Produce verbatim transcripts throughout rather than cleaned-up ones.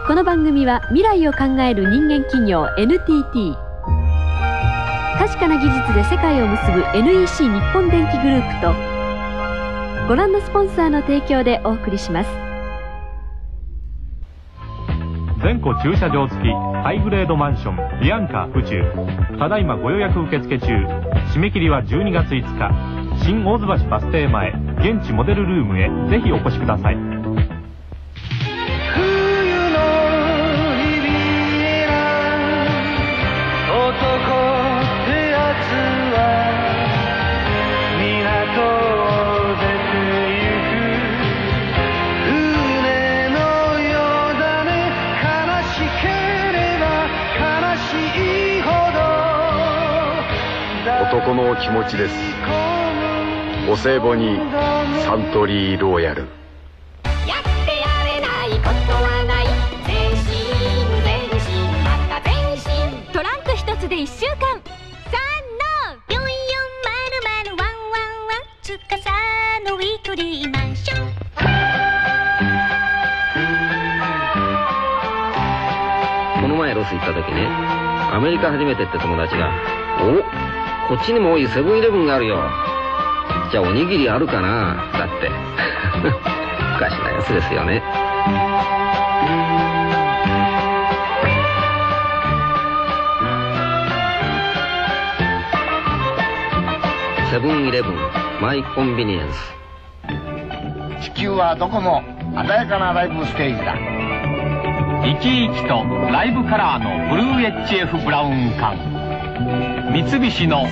この番組は未来を考える人間企業 エヌティーティー、 確かな技術で世界を結ぶ エヌイーシー 日本電機グループとご覧のスポンサーの提供でお送りします。 全戸駐車場付きハイグレードマンションビアンカ宇宙、ただいまご予約受付中。締め切りはじゅうにがついつか。新大津橋バス停前現地モデルルームへぜひお越しください。 男の気持ちです。お歳暮にサントリーローヤル。 やってやれないことはない。全身全身また全身。トランク一つで一週間。さんのよんよんまるまるワンワンワンつかさのウィークリーマンション。 この前ロス行った時ね、アメリカ初めてって友達が「おこっちにも多いセブンイレブンがあるよ。じゃあおにぎりあるかな」だっておかしなやつですよね。セブンイレブンマイコンビニエンス。 地球はどこも鮮やかなライブステージだ。 生き生きとライブカラーのブルーエッジエフブラウン管、三菱の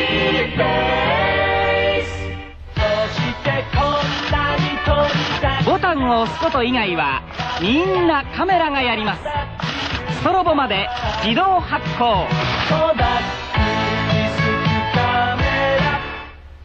ボタンを押すこと以外はみんなカメラがやります。ストロボまで自動発光。